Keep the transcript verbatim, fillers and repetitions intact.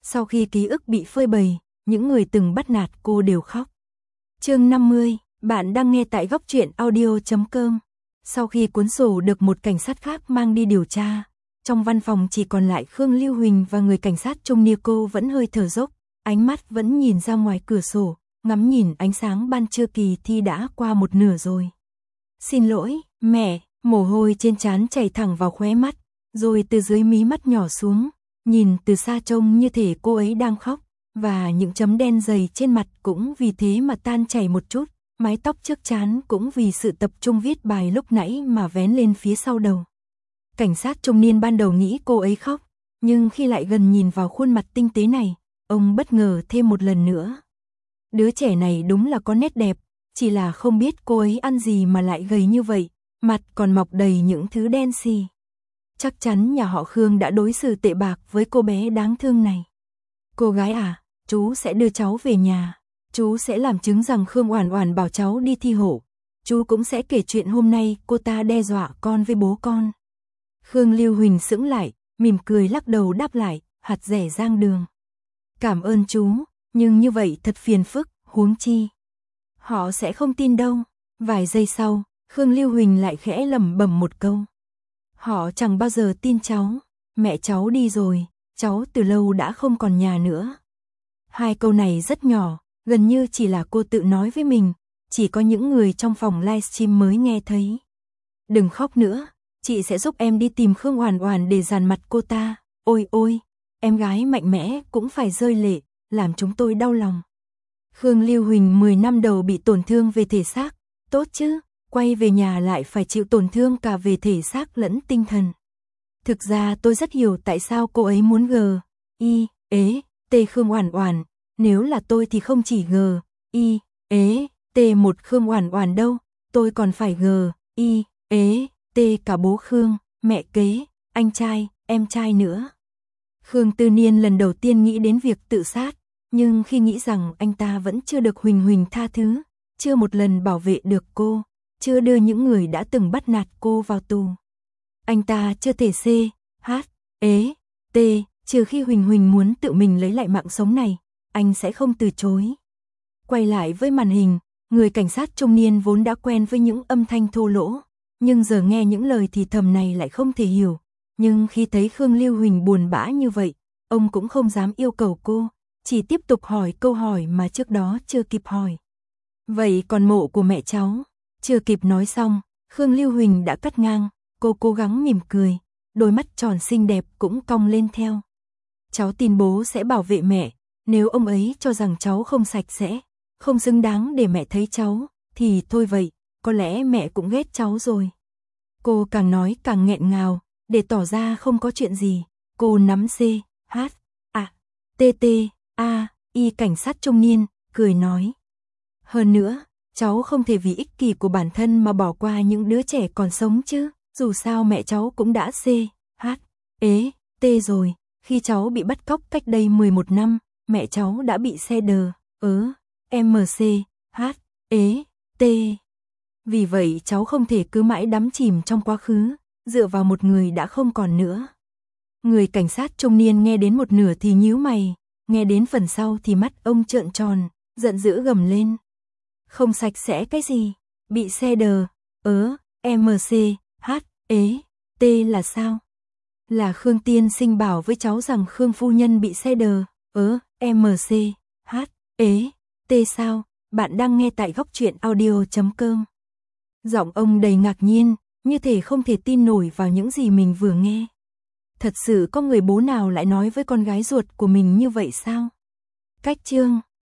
Sau khi ký ức bị phơi bày, những người từng bắt nạt cô đều khóc. Chương năm mươi, bạn đang nghe tại góc truyện audio chấm com. Sau khi cuốn sổ được một cảnh sát khác mang đi điều tra, trong văn phòng chỉ còn lại Khương Lưu Huỳnh và người cảnh sát trông nia. Cô vẫn hơi thở dốc, ánh mắt vẫn nhìn ra ngoài cửa sổ, ngắm nhìn ánh sáng ban trưa. Kỳ thi đã qua một nửa rồi. Xin lỗi, mẹ. Mồ hôi trên trán chảy thẳng vào khóe mắt, rồi từ dưới mí mắt nhỏ xuống, nhìn từ xa trông như thể cô ấy đang khóc, và những chấm đen dày trên mặt cũng vì thế mà tan chảy một chút, mái tóc trước trán cũng vì sự tập trung viết bài lúc nãy mà vén lên phía sau đầu. Cảnh sát trung niên ban đầu nghĩ cô ấy khóc, nhưng khi lại gần nhìn vào khuôn mặt tinh tế này, ông bất ngờ thêm một lần nữa. Đứa trẻ này đúng là có nét đẹp, chỉ là không biết cô ấy ăn gì mà lại gầy như vậy. Mặt còn mọc đầy những thứ đen xì. Chắc chắn nhà họ Khương đã đối xử tệ bạc với cô bé đáng thương này. Cô gái à, chú sẽ đưa cháu về nhà. Chú sẽ làm chứng rằng Khương Oản Oản bảo cháu đi thi hộ. Chú cũng sẽ kể chuyện hôm nay cô ta đe dọa con với bố con. Khương Lưu Huỳnh sững lại, mỉm cười lắc đầu đáp lại, hạt rẻ rang đường. Cảm ơn chú, nhưng như vậy thật phiền phức, huống chi. Họ sẽ không tin đâu. Vài giây sau, Khương Lưu Huỳnh lại khẽ lẩm bẩm một câu. Họ chẳng bao giờ tin cháu, mẹ cháu đi rồi, cháu từ lâu đã không còn nhà nữa. Hai câu này rất nhỏ, gần như chỉ là cô tự nói với mình, chỉ có những người trong phòng livestream mới nghe thấy. Đừng khóc nữa, chị sẽ giúp em đi tìm Khương Oản Oản để dàn mặt cô ta. Ôi ôi, em gái mạnh mẽ cũng phải rơi lệ, làm chúng tôi đau lòng. Khương Lưu Huỳnh mười năm đầu bị tổn thương về thể xác, tốt chứ? Quay về nhà lại phải chịu tổn thương cả về thể xác lẫn tinh thần. Thực ra tôi rất hiểu tại sao cô ấy muốn g, i, ế, t Khương Oản Oản, nếu là tôi thì không chỉ g, i, ế, t một Khương Oản Oản đâu, tôi còn phải g, i, ế, t cả bố Khương, mẹ kế, anh trai, em trai nữa. Khương Tư Niên lần đầu tiên nghĩ đến việc tự sát, nhưng khi nghĩ rằng anh ta vẫn chưa được Huỳnh Huỳnh tha thứ, chưa một lần bảo vệ được cô, chưa đưa những người đã từng bắt nạt cô vào tù. Anh ta chưa thể c, h, ế, t, trừ khi Huỳnh Huỳnh muốn tự mình lấy lại mạng sống này, anh sẽ không từ chối. Quay lại với màn hình, người cảnh sát trung niên vốn đã quen với những âm thanh thô lỗ, nhưng giờ nghe những lời thì thầm này lại không thể hiểu. Nhưng khi thấy Khương Lưu Huỳnh buồn bã như vậy, ông cũng không dám yêu cầu cô, chỉ tiếp tục hỏi câu hỏi mà trước đó chưa kịp hỏi. Vậy còn mộ của mẹ cháu? Chưa kịp nói xong, Khương Lưu Huỳnh đã cắt ngang, cô cố gắng mỉm cười, đôi mắt tròn xinh đẹp cũng cong lên theo. Cháu tin bố sẽ bảo vệ mẹ, nếu ông ấy cho rằng cháu không sạch sẽ, không xứng đáng để mẹ thấy cháu, thì thôi vậy, có lẽ mẹ cũng ghét cháu rồi. Cô càng nói càng nghẹn ngào, để tỏ ra không có chuyện gì, cô nắm c, h, a, t, t, a, y cảnh sát trung niên, cười nói. Hơn nữa, cháu không thể vì ích kỷ của bản thân mà bỏ qua những đứa trẻ còn sống chứ, dù sao mẹ cháu cũng đã c, h, ế, t rồi, khi cháu bị bắt cóc cách đây mười một năm, mẹ cháu đã bị xe đờ, ớ, mc, h, ế, t. Vì vậy cháu không thể cứ mãi đắm chìm trong quá khứ, dựa vào một người đã không còn nữa. Người cảnh sát trung niên nghe đến một nửa thì nhíu mày, nghe đến phần sau thì mắt ông trợn tròn, giận dữ gầm lên. Không sạch sẽ cái gì, bị xe đờ, ớ, mc, h, ế, t là sao? Là Khương tiên sinh bảo với cháu rằng Khương phu nhân bị xe đờ, ớ, mc, h, ế, t sao? Bạn đang nghe tại góc truyện audio chấm com. Giọng ông đầy ngạc nhiên, như thể không thể tin nổi vào những gì mình vừa nghe. Thật sự có người bố nào lại nói với con gái ruột của mình như vậy sao? Cách chương